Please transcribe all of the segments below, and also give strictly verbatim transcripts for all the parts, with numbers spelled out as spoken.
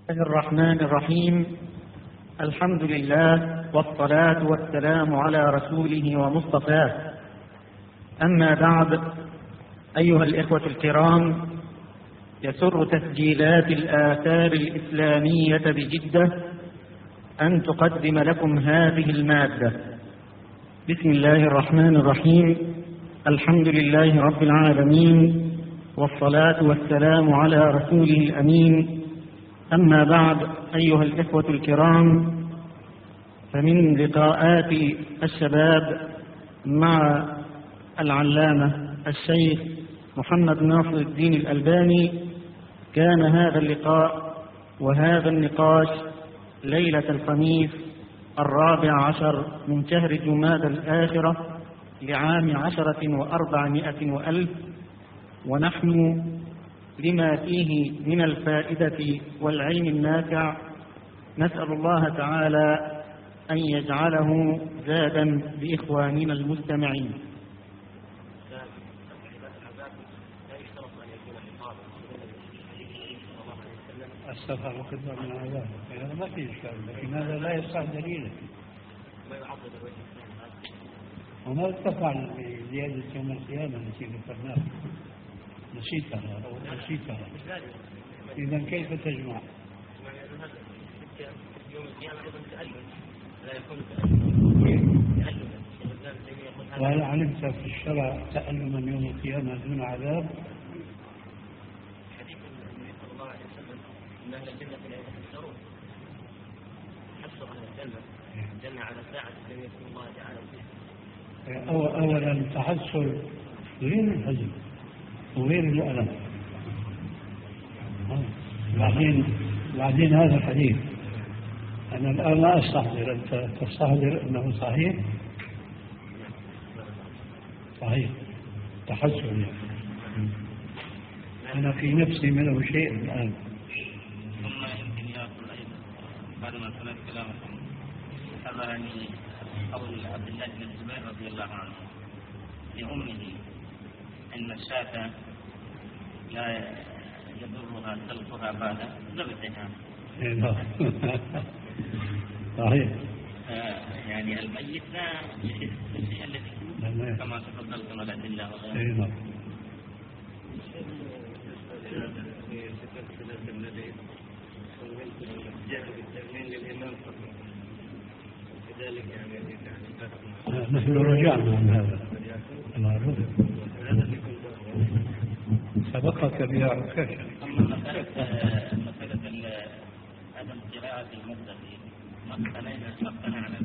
الله الرحمن الرحيم. الحمد لله والصلاة والسلام على رسوله ومصطفاه. أما بعد، أيها الإخوة الكرام، يسر تسجيلات الآثار الإسلامية بجدة أن تقدم لكم هذه المادة. بسم الله الرحمن الرحيم. الحمد لله رب العالمين، والصلاة والسلام على رسوله الأمين. أما بعد، أيها الإخوة الكرام، فمن لقاءات الشباب مع العلامة الشيخ محمد ناصر الدين الألباني كان هذا اللقاء وهذا النقاش ليلة الخميس الرابع عشر من شهر جمادى الآخرة لعام عشرة وأربعمائة وألف، ونحن لما فيه من الفائدة والعلم النافع نسأل الله تعالى أن يجعله زادا لإخواننا المستمعين. السفر وخدمة من العذاب هذا ما في إشكال، لكن هذا لا يصح دليلا. وما تفعل بزيادة يوم القيامة التي ذكرناها؟ نسيتها أو نسيتها، إذا كيف تجمع؟ يوم القيامة أيضا تألم، لا يكون تألم. وهل علمت في الشرع تألما يوم القيامة دون عذاب؟ حديث النبي صلى الله عليه وسلم أن أهل الجنة لا يتحسرون، حسر أهل الجنة الجنة على ساعة لم يكن الله تعالى فيها. أولا تحسر غير الحزن وغير الألم. بعدين بعدين هذا الحديث أنا الآن لا أستحضر، أنت تستحضر أنه صحيح؟ صحيح تحسر يعني. أنا في نفسي منه شيء الآن. ثم يمكن يأكل أيضا بعد ما سمعت كلامكم حضرني قول عبد الله بن الزبير رضي الله عنه لأمه أن الشاة لا يضرها سلخها بعد ذبحها. صحيح. يعني الميت لا يحس بالشيء الذي كما تفضلتم الأدلة وغيرها. نحن رجعنا عن هذا المعروف، سبقك بها عكاشة. أما مسألة مسألة عدم قراءة المصدر ما اقتنعنا ما اقتنعنا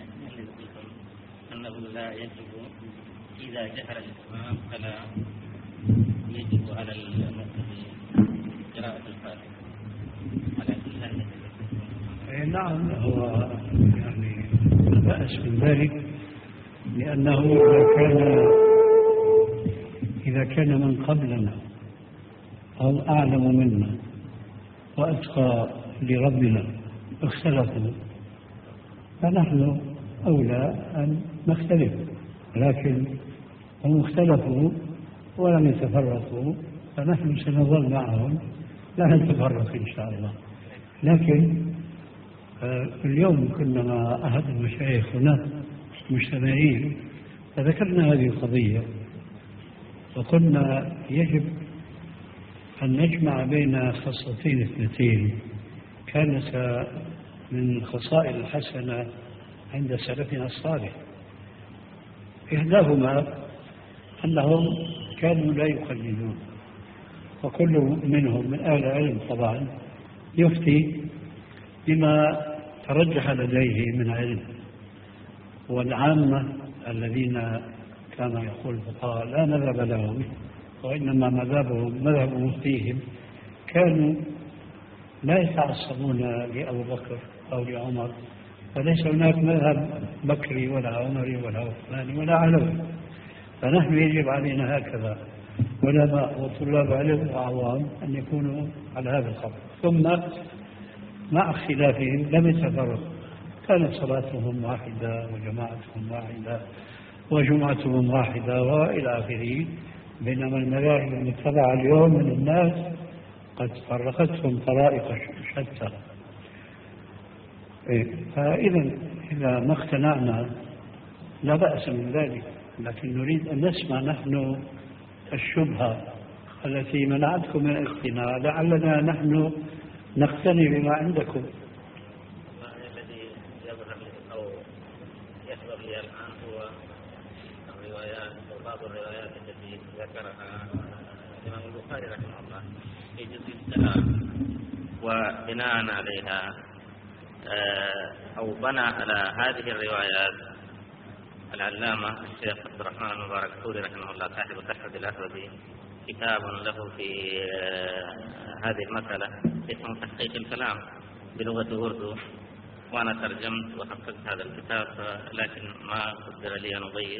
أنه لا يجب إذا جهر الإمام فلا يجب على المصدر قراءة الفاتحة على كل أي نعم، هو يعني لا بأس من ذلك، لأنه إذا كان إذا كان من قبلنا أو أعلم منا وأتقى لربنا اختلفوا فنحن أولى أن نختلف، لكن هم اختلفوا ولم يتفرقوا فنحن سنظل معهم لا نتفرق إن شاء الله. لكن اليوم كنا مع أحد المشايخ هنا مجتمعين فذكرنا هذه القضية وقلنا يجب أن نجمع بين خصلتين اثنتين كانت من خصائل الحسنة عند سلفنا الصالح. إحداهما أنهم كانوا لا يقلدون، وكل منهم من أهل العلم طبعا يفتي بما ترجح لديه من علم، والعامة الذين كما يقول الفقهاء لا مذهب لهم وإنما مذهبهم مذهب مفتيهم كانوا لا يتعصبون لأبو بكر أو لعمر، فليس هناك مذهب بكري ولا عمري ولا عثماني ولا علوي، فنحن يجب علينا هكذا علماء وطلاب علم وأعوام أن يكونوا على هذا الخط. ثم مع اختلافهم لم يتفرقوا، كانت صلاتهم واحدة وجماعتهم واحدة وجمعتهم واحدة وإلى آخره. بينما المذاهب المتبعة اليوم من الناس قد فرقتهم طرائق شتى. فإذا إذا ما اقتنعنا لا بأس من ذلك، لكن نريد أن نسمع نحن الشبهة التي منعتكم من الاقتناع لعلنا نحن نقتني بما عندكم. الذي يظهر أو يحضر لي الآن هو الروايات أو بعض الروايات التي ذكرها الإمام البخاري رحمه الله في جزء السلام، وبناء عليها أو بنى على هذه الروايات العلامة الشيخ عبد الرحمن المبارك فوري رحمه الله صاحب تحفة الأحوذي كتاب له في هذه المسألة اسمه تحقيق الكلام بلغة أردو، وأنا ترجمت وحققت هذا الكتاب لكن ما قدر لي أن أضيف.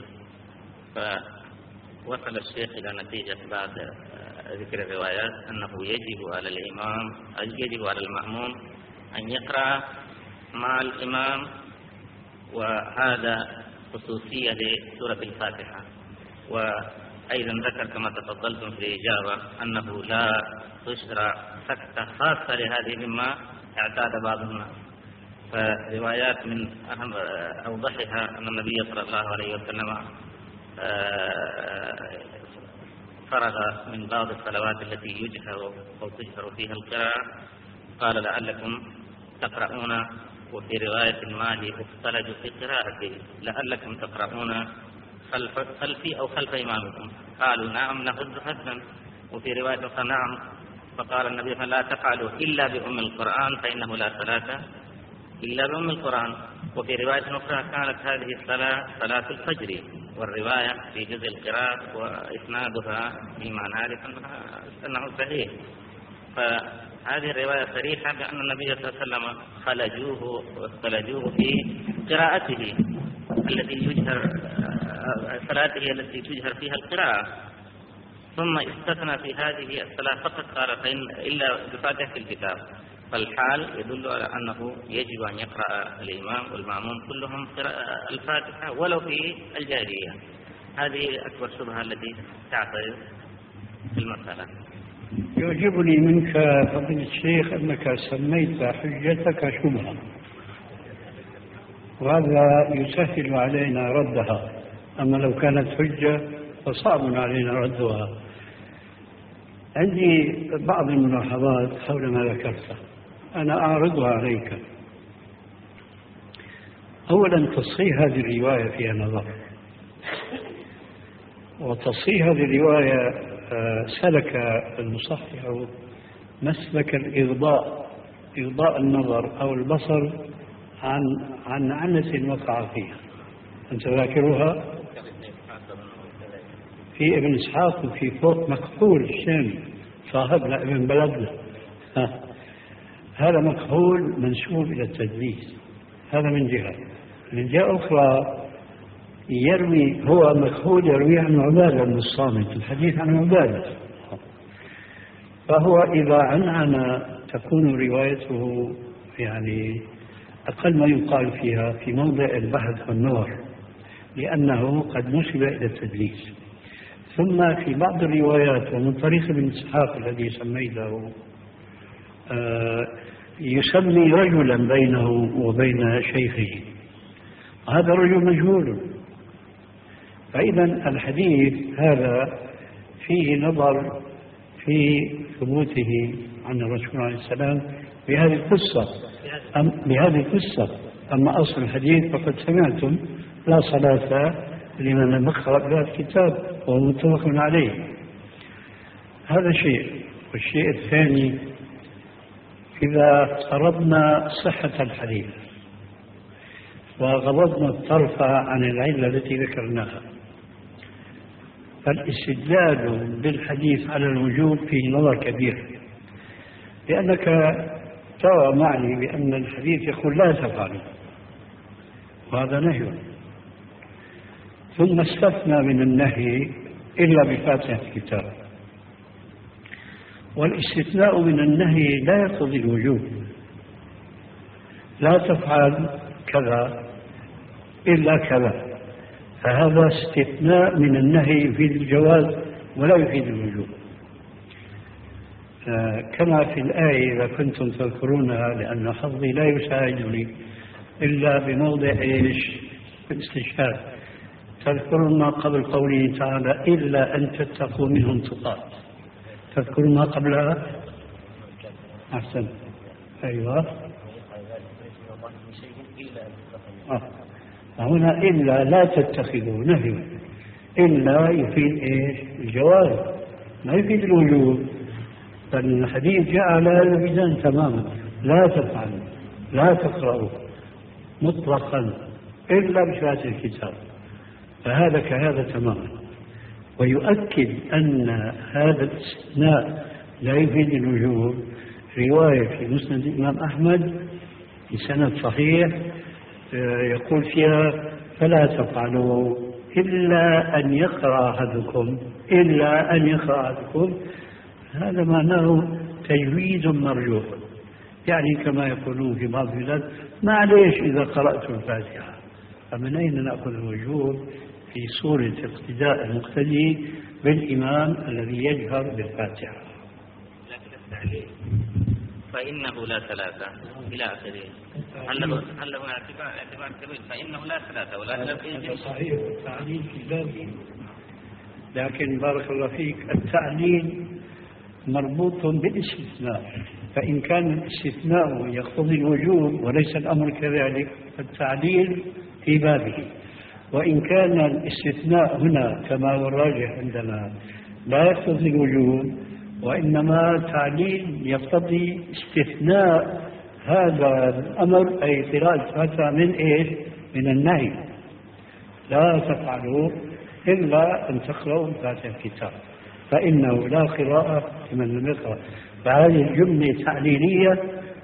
فوصل الشيخ إلى نتيجة بعد ذكر الروايات أنه يجب على الإمام يجب على المأموم أن يقرأ مع الإمام، وهذا خصوصية لسورة الفاتحة. وأيضا ذكر كما تفضلتم في الإجابة أنه لا تشرع سكتة خاصة لهذه مما اعتاد بعض الناس. فروايات من أهم أوضحها أن النبي صلى الله عليه وسلم فرغ من بعض الصلوات التي يجهر أو تجهر فيها القراءة قال لعلكم تقرؤون، وفي رواية مالي اختلجوا في قراءته لعلكم تقرؤون خلف خلفي أو خلف إمامكم، قالوا نعم نهد هدا. وفي رواية نعم، فقال النبي لا تفعلوا إلا بأم القرآن فإنه لا صلاة إلا بأم القرآن. وفي رواية أخرى كانت هذه الصلاة صلاة الفجر، والرواية في جزء القراءة وإسنادها فيما نعرف أنه صحيح. فهذه الرواية صريحة بأن النبي صلى الله عليه وسلم خلجوه واختلجوه في قراءته التي يجهر صلاته التي تجهر فيها القراءة، ثم استثنى في هذه الصلاة فقط قال فإن إلا بفاتحة الكتاب. فالحال يدل على أنه يجب أن يقرأ الإمام والمأموم كلهم الفاتحة ولو في الجاهلية. هذه أكبر شبهة التي تعترض في المسألة. يعجبني منك فضيلة الشيخ أنك سميت حجتك شبهة، وهذا يسهل علينا ردها، أما لو كانت حجة فصعب علينا ردها. عندي بعض الملاحظات حول ما ذكرته أنا أعرضها عليك. أولا تصحيح هذه الرواية فيها نظر، وتصحيح هذه الرواية سلك المصحح مسلك الإغضاء، إغضاء النظر أو البصر عن عن عنة وقع فيها. أنت ذاكرها في ابن إسحاق وفي فوق مكحول الشامي صاحبنا ابن بلدنا، هذا مكحول منسوب إلى التدليس، هذا من جهة. من جهة أخرى يروي هو مكحول يروي عن عبادة بن الصامت، الحديث عن عبادة، فهو إذا عنعن تكون روايته يعني أقل ما يقال فيها في موضع البحث والنظر، لأنه قد نسب إلى التدليس. ثم في بعض الروايات ومن طريق ابن إسحاق الذي سميته آه يسمي رجلا بينه وبين شيخه، هذا الرجل مجهول. فإذا الحديث هذا فيه نظر في ثبوته عن الرسول عليه السلام بهذه القصة أم بهذه القصة أما أصل الحديث فقد سمعتم لا صلاة لمن لم يقرأ بهذا الكتاب وهو متفق عليه. هذا شيء. والشيء الثاني، إذا فرضنا صحة الحديث وغضضنا الطرف عن العلة التي ذكرناها، فالاستدلال بالحديث على الوجوب فيه نظر كبير، لأنك ترى معني بأن الحديث يقول لا تفعلوا، وهذا نهي، ثم استثنى من النهي إلا بفاتحة الكتاب. والاستثناء من النهي لا يقتضي الوجوب، لا تفعل كذا إلا كذا، فهذا استثناء من النهي يفيد الجواز ولا يفيد الوجوب. كما في الآية إذا كنتم تذكرونها، لأن حظي لا يساعدني إلا بموضع إيش الاستشهاد. تذكرون ما قبل قوله تعالى إلا أن تتقوا منهم تقات. تذكرون ما قبلها؟ أحسن. أيوة. آه. هنا إلا لا تتخذوا نهي، إلا يفيد إيش الجواز ما يفيد الوجوب. فالحديث جاء على هذا الميزان تماما، لا تفعلوا لا تقرأوا مطلقا إلا بشهادة الكتاب، فهذا كهذا تماما. ويؤكد أن هذا الاستثناء لا يفيد الوجوب رواية في مسند الإمام أحمد بسند صحيح يقول فيها فلا تفعلوا إلا أن يقرأ أحدكم إلا أن يقرأ أحدكم. هذا معناه تجويد مرجوح، يعني كما يقولون في بعض البلاد معليش إذا قرأت الفاتحة. فمن أين نأخذ الوجوب في صورة اقتداء المقتدي بالإمام الذي يجهر بالفاتحة؟ لكن التعليل فإنه لا ثلاثة إلى آخره، هل له هل له اعتبار اعتبار كبير؟ فإنه لا ثلاثة ولا ثلاثة. صحيح التعليل في بابه، لكن بارك الله فيك التعليل مربوط بالاستثناء، فإن كان الاستثناء يقتضي الوجوب وليس الأمر كذلك فالتعليل في بابه. وإن كان الاستثناء هنا كما هو الراجح عندنا لا يقتضي الوجوب وإنما تعليل يقتضي استثناء هذا الأمر، أي قراءة الفاتحة من إيش؟ من النهي لا تفعلوا إلا أن تقرأوا الفاتحة الكتاب فإنه لا قراءة لمن لم يقرأ. فهذه الجملة تعليلية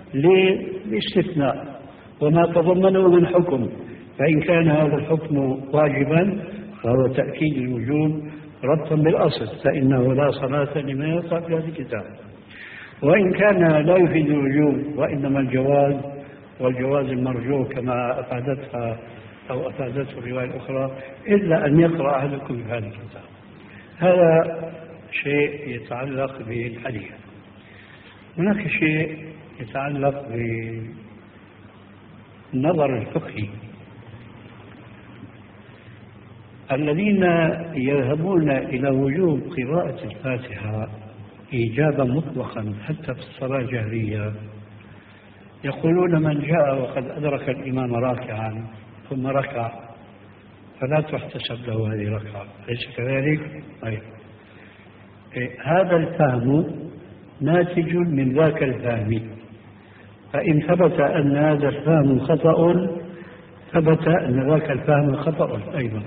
للاستثناء وما تضمنه من حكم، فإن كان هذا الحكم واجبا فهو تأكيد الوجوب ربطا بالأصل، فإنه لا صلاة لمن يقرأ في هذا الكتاب. وإن كان لا يفيد الوجوب وإنما الجواز، والجواز المرجو كما أفادتها أو أفادته الرواية الأخرى إلا أن يقرأ أحدكم في هذا الكتاب. هذا شيء يتعلق بالحديث. هناك شيء يتعلق بالنظر الفقهي. الذين يذهبون إلى وجوب قراءة الفاتحة إيجابا مطلقا حتى في الصلاة الجهرية يقولون من جاء وقد أدرك الإمام راكعا ثم ركع فلا تحتسب له هذه الركعة، أليس كذلك؟ طيب. هذا الفهم ناتج من ذاك الفهم، فإن ثبت أن هذا الفهم خطأ ثبت أن ذاك الفهم خطأ أيضا.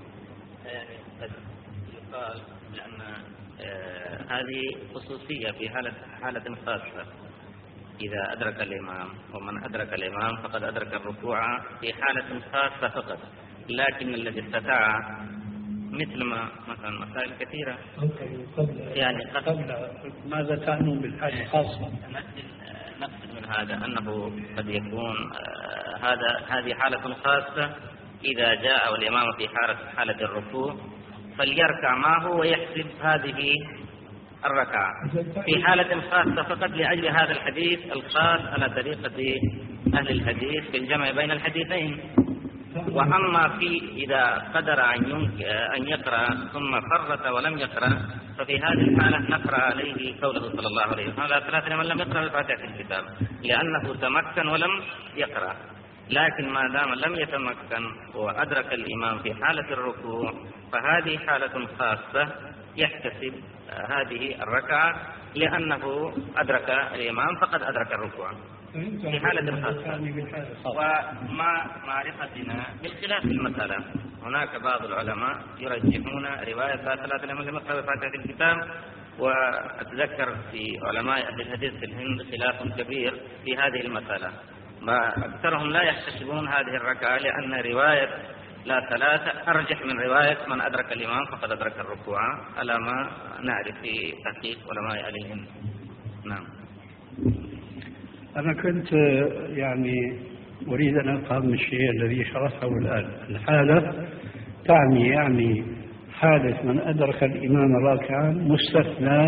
يقال لأن هذه خصوصية في حالة حالة خاصة، إذا أدرك الإمام ومن أدرك الإمام فقد أدرك الركوع في حالة خاصة فقط، لكن الذي استطاع مثل ما مثلا مسائل كثيرة يعني قبل ماذا تعنون بالحالة الخاصة؟ نقصد من هذا أنه قد يكون هذا هذه حالة خاصة، إذا جاء الإمام في حالة حالة الركوع فليركع معه ويحسب هذه الركعة في حالة خاصة فقط لأجل هذا الحديث الخاص على طريقة أهل الحديث في الجمع بين الحديثين. وأما في إذا قدر أن يقرأ ثم فرط ولم يقرأ ففي هذه الحالة نقرأ عليه قوله صلى الله عليه وسلم لا صلاة لمن لم يقرأ الفاتحة في الكتاب، لأنه تمكن ولم يقرأ. لكن ما دام لم يتمكن وأدرك الإمام في حالة الركوع فهذه حالة خاصة يحتسب هذه الركعة لأنه أدرك الإمام فقد أدرك الركوع في حالة خاصة. وما معرفتنا بالخلاف المسألة، هناك بعض العلماء يرجحون رواية ثلاثة لمن لم يقرأ الفاتحة في الكتاب، وأتذكر في علماء أهل الحديث في الهند خلاف كبير في هذه المسألة، أكثرهم لا يحتسبون هذه الركعة لأن رواية لا ثلاثة أرجح من رواية من أدرك الإمام فقد أدرك الركوع على ما نعرف في تحقيق علماء أهل الهند. نعم. أنا كنت يعني أريد أن أفهم الشيء الذي شرحه الآن. الحالة تعني يعني حالة من أدرك الإمام راكعا مستثنى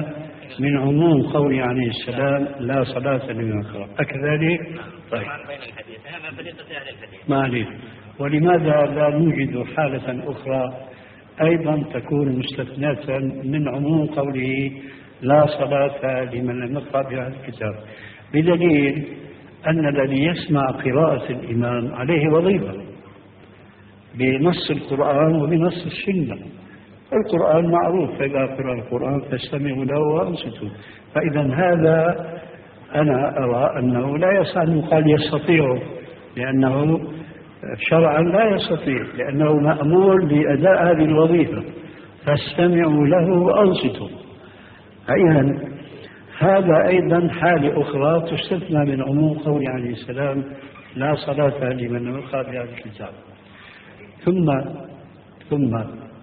من عموم قوله عليه السلام لا صلاة لمن يقرأ أكذلك؟ طيب بين الحديث هذا طريقة أهل الحديث. ما عليه. ولماذا لا نوجد حالة أخرى أيضا تكون مستثناة من عموم قوله لا صلاة لمن لم يقرأ بهذا الكتاب، بدليل أن الذي يسمع قراءة الإمام عليه وظيفة بنص القرآن وبنص السنة. القرآن معروف، فإذا قرأ القرآن فاستمعوا له وأنصتوا. فإذا هذا أنا أرى أنه لا يصح أن يقال يستطيع، لأنه شرعا لا يستطيع، لأنه مأمور بأداء هذه الوظيفة، فاستمعوا له وأنصتوا. إذن هذا أيضا حالة أخرى تستثنى من عموم قوله عليه السلام لا صلاة لمن لم يقرأ بهذا الكتاب. ثم ثم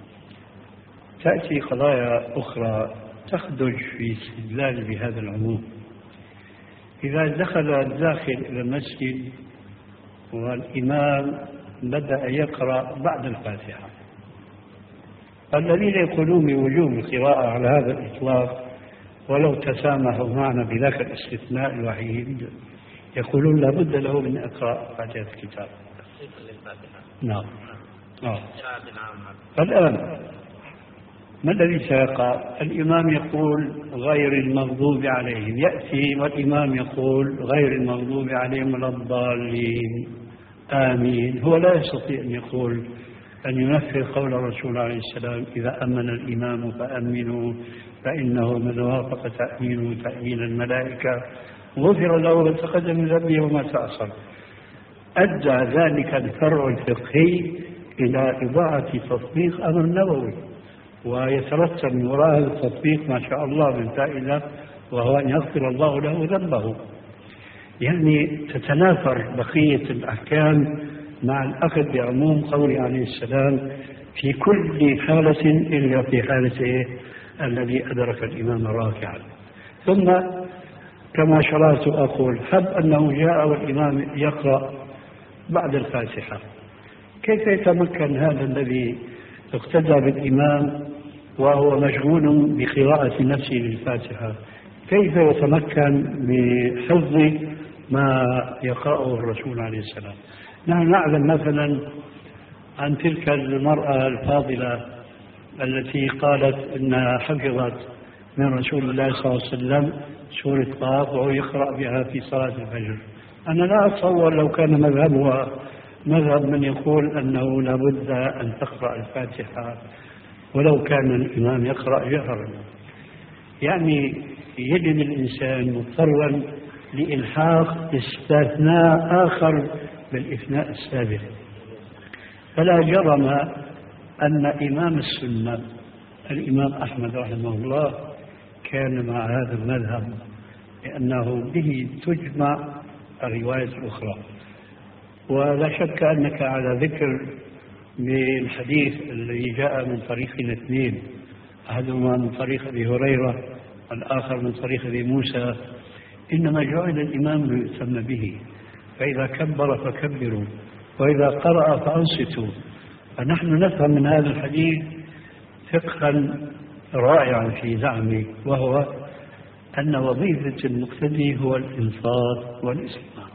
تأتي قضايا أخرى تخدج في استدلال بهذا العموم. إذا دخل الداخل إلى المسجد والإمام بدأ يقرأ بعد الفاتحة، الذين يقولون بوجوب القراءة على هذا الإطلاق ولو تسامحوا معنا بذاك الاستثناء الوحيد يقولون لابد له من إقراء فاتحة الكتاب. نعم. آه. الآن ما الذي سيقع؟ الإمام يقول غير المغضوب عليهم، يأتي والإمام يقول غير المغضوب عليهم ولا الضالين آمين. هو لا يستطيع أن يقول أن ينفذ قول الرسول عليه السلام إذا أمن الإمام فأمنوا فإنه من وافق تأمينه تأمين الملائكة غفر له ما تقدم من ذنبه وما تأخر. أدى ذلك الفرع الفقهي إلى إضاعة تطبيق أمر نبوي، ويترتب من وراء هذا التطبيق ما شاء الله من فائدة، وهو أن يغفر الله له ذنبه. يعني تتنافر بقية الأحكام مع الأخذ بعموم قوله عليه السلام في كل حالة إلا في حالته الذي أدرك الإمام راكعا. ثم كما شرعت أقول حب أنه جاء والإمام يقرأ بعد الفاتحة، كيف يتمكن هذا الذي اقتدى بالإمام وهو مشغول بقراءة نفسه للفاتحة، كيف يتمكن بحفظ ما يقرأه الرسول عليه السلام؟ نحن نعلم مثلا عن تلك المرأة الفاضلة التي قالت إنها حفظت من رسول الله صلى الله عليه وسلم سورة قاف وهو يقرأ بها في صلاة الفجر. أنا لا أتصور لو كان مذهبها مذهب من يقول أنه لابد أن تقرأ الفاتحة ولو كان الإمام يقرأ جهرا. يعني يجد الإنسان مضطرا لإلحاق استثناء آخر بالإثناء السابق. فلا جرم أن إمام السنة الإمام أحمد رحمه الله كان مع هذا المذهب، لأنه به تجمع الرواية الأخرى. ولا شك أنك على ذكر بالحديث الذي جاء من طريق الاثنين، أحدهما من طريق أبي هريرة والآخر من طريق أبي موسى، إنما جعل الإمام ليؤتم به، فإذا كبر فكبروا وإذا قرأ فأنصتوا. فنحن نفهم من هذا الحديث فقها رائعا في زعمي، وهو أن وظيفة المقتدي هو الإنصات والإسماع،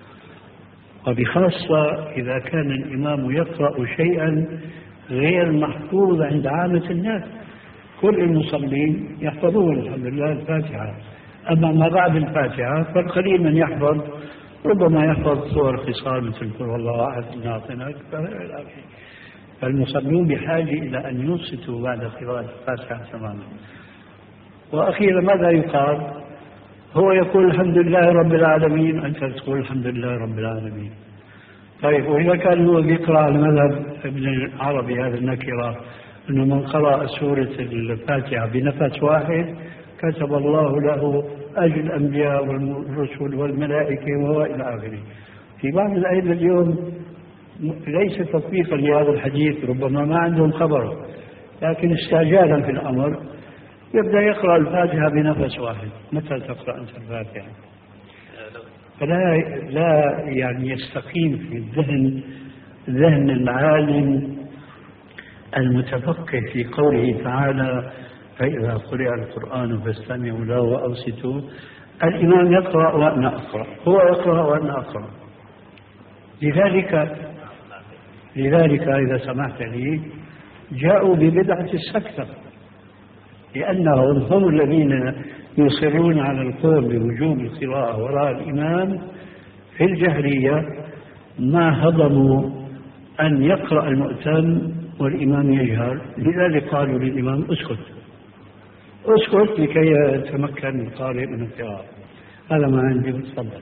وبخاصة إذا كان الإمام يقرأ شيئا غير محفوظ عند عامة الناس. كل المصلين يحفظون الحمد لله الفاتحة، أما ما بعد الفاتحة فالقليل من يحفظ، ربما يحفظ صور خصال مثل قل الله أحد إنا أعطيناك إلى آخره. فالمصلون بحاجة إلى أن ينصتوا بعد قراءة الفاتحة تماما. وأخيرا ماذا يقال؟ هو يقول الحمد لله رب العالمين، أنت تقول الحمد لله رب العالمين. طيب وإذا كان هو بيقرأ على مذهب ابن العربي هذا النكرة أنه من قرأ سورة الفاتحة بنفس واحد كتب الله له أجر الأنبياء والرسل والملائكة وهو إلى آخره. في بعض الأئمة اليوم ليس تطبيقا لهذا الحديث، ربما ما عندهم خبر، لكن استعجالا في الأمر يبدأ يقرأ الفاتحة بنفس واحد. متى تقرأ أنت الفاتحة؟ فلا لا يعني يستقيم في الذهن ذهن العالم المتفقه في قوله تعالى فإذا قرئ القرآن فاستمعوا له وأنصتوا. الإمام يقرأ وأنا أقرأ، هو يقرأ وأنا أقرأ. لذلك لذلك إذا سمحت لي جاءوا ببدعة السكتة، لأنهم هم الذين يصرون على القول بوجوب القراءة وراء الإمام في الجهرية، ما هضموا أن يقرأ المؤتم والإمام يجهر. لذلك قالوا للإمام اسكت اسكت لكي يتمكن القارئ من القراءة. هذا ما عندي، تفضل.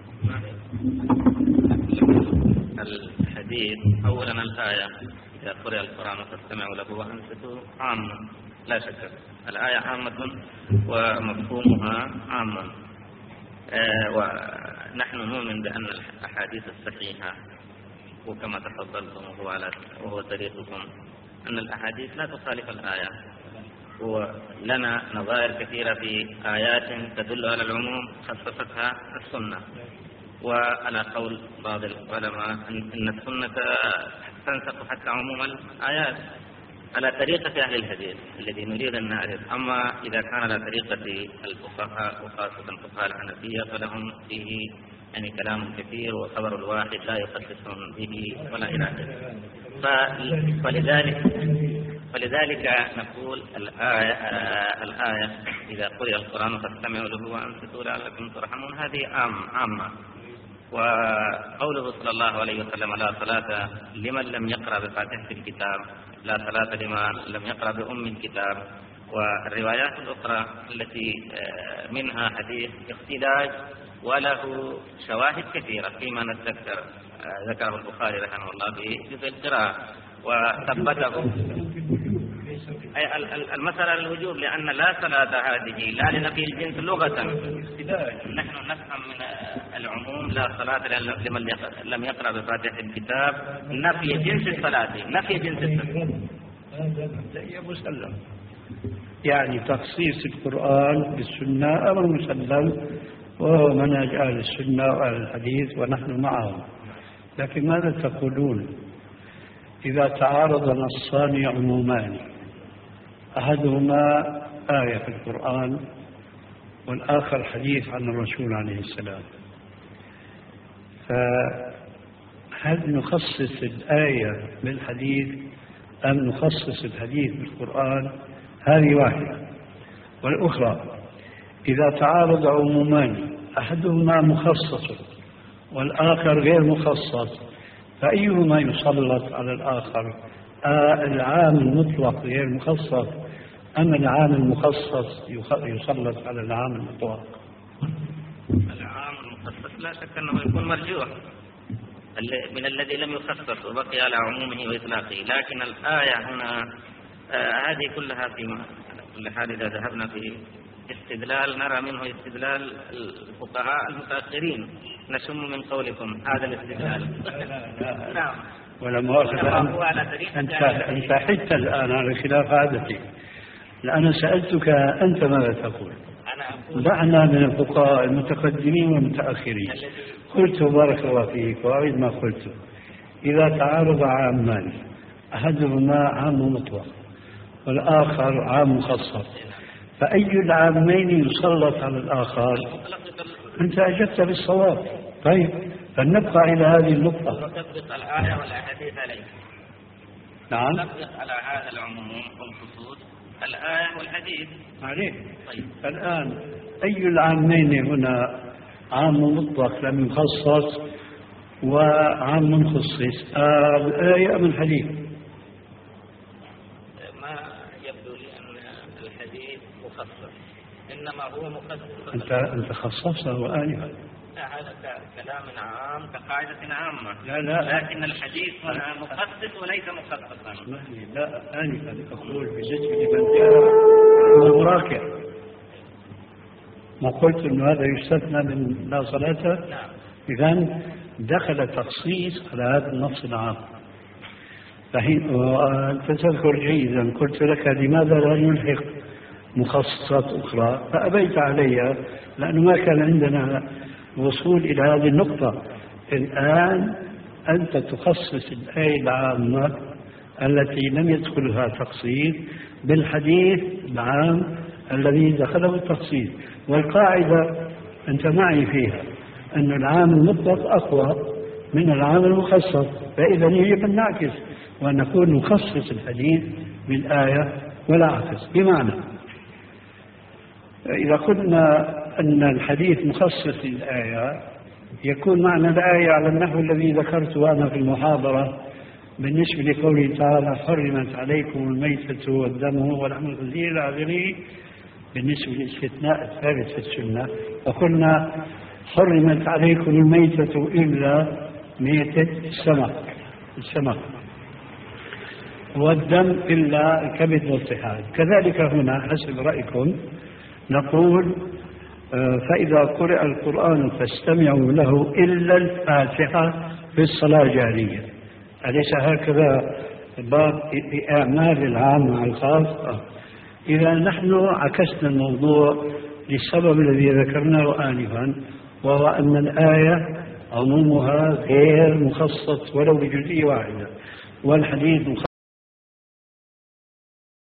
الحديث أولا الآية إذا قرئ القرآن فاستمعوا له وأنصتوا عامة، لا شك الآية عامة ومفهومها عام. آه ونحن نؤمن بأن الأحاديث الصحيحة، وكما تفضلتم وهو, على وهو طريقكم، أن الأحاديث لا تخالف الآية. ولنا نظائر كثيرة في آيات تدل على العموم خصصتها السنة، وعلى قول بعض العلماء أن السنة تنسق حتى عموم الآيات على طريقة أهل الحديث الذي نريد أن نعرف. أما إذا كان على طريقة الفقهاء وخاصة الفقهاء الحنفية فلهم فيه يعني كلام كثير، وخبر الواحد لا يخصصون به ولا إلى آخره. فلذلك فلذلك نقول الآية, آه الآية إذا قرئ القرآن فاستمعوا له وأنصتوا لعلكم ترحمون هذه عام عامة. وقوله صلى الله عليه وسلم لا صلاة لمن لم يقرأ بفاتحة الكتاب، لا صلاة لمن لم يقرأ بأم الكتاب. والروايات الأخرى التي منها حديث اختلاج وله شواهد كثيرة فيما نتذكر ذكره البخاري رحمه الله في جزء القراءة وثبته. أي المسألة الوجوب، لأن لا صلاة هذه لا لنفي الجنس لغة. نحن نفهم من العموم لا صلاة لمن لم يقرأ بفاتحة الكتاب نفي جنس الصلاة، نفي جنس الصلاة. هذا مسلم، يعني تخصيص القرآن بالسنة أمر مسلم، وهو منهج أهل السنة وأهل الحديث ونحن معهم. لكن ماذا تقولون إذا تعارض نصان عمومان، أحدهما آية في القرآن والآخر حديث عن الرسول عليه السلام، فهل نخصص الآية بالحديث أم نخصص الحديث بالقرآن؟ هذه واحدة. والأخرى إذا تعارض عمومان أحدهما مخصص والآخر غير مخصص، فأيهما يسلط على الآخر؟ آه العام المطلق غير مخصص أم العام المخصص يسلط على العام المطلق؟ العام المخصص لا شك أنه يكون مرجوح من الذي لم يخصص وبقي على عمومه وإطلاقه. لكن الآية هنا آه هذه كلها في كل حال إذا ذهبنا في استدلال نرى منه استدلال الفقهاء المتأخرين، نشم من قولكم هذا الاستدلال. نعم. ولا مؤاخذة أنت أنت حتى الآن على خلاف عادتي، لأنا سألتك أنت ماذا تقول؟ دعنا من الفقهاء المتقدمين والمتأخرين. قلت بارك الله فيك وأعيد ما قلت، إذا تعارض عامان أحدهما عام مطلق والآخر عام مخصص، فأي العامين يسلط على الآخر؟ أنت أجبت بالصواب. طيب فلنبقى إلى هذه النقطة. نطبق الآية والأحاديث عليه. نعم. نطبق على هذا العموم والخصوص الآية والحديث عليه. طيب الآن أي العامين هنا عام مطلق لم يخصص وعام مخصص؟ آه الآية أم الحديث؟ إنما هو مخصص. أنت أنت خصصه آنفا. هذا كلام عام كقاعدة عامة. لا لا. لكن الحديث هنا مخصص وليس مخصصا. لا آنفا أقول بالنسبة لمن جاء هو مراكع، ما قلت إنه هذا يستثنى من لا صلاة. نعم. إذن دخل تخصيص على هذا النص العام. وأنت تذكر جيدا قلت لك لماذا لا نلحق مخصصات أخرى، فأبيت عليها لأنه ما كان عندنا وصول إلى هذه النقطة. الآن أنت تخصص الآية العامة التي لم يدخلها تخصيص بالحديث العام الذي دخله التخصيص. والقاعدة أنت معي فيها أن العام المطلق أقوى من العام المخصص، فإذا يجب أن نعكس ونكون نخصص الحديث بالآية ولا عكس. بمعنى إذا قلنا أن الحديث مخصص للآية يكون معنى الآية على النحو الذي ذكرته أنا في المحاضرة بالنسبة لقوله تعالى حرمت عليكم الميتة والدم ولحم الخنزير إلى آخره، بالنسبة للاستثناء الثالث في السنة. وقلنا حرمت عليكم الميتة إلا ميتة السمك السمك والدم إلا الكبد والطحال. كذلك هنا حسب رأيكم نقول فإذا قرأ القرآن فاستمعوا له إلا الفاتحة في الصلاة الجهرية. أليس هكذا باب إعمال العام مع الخاص؟ إذا نحن عكسنا الموضوع للسبب الذي ذكرناه آنفا، وهو أن الآية عمومها غير مخصص ولو بجزئية واحدة، والحديث مخصص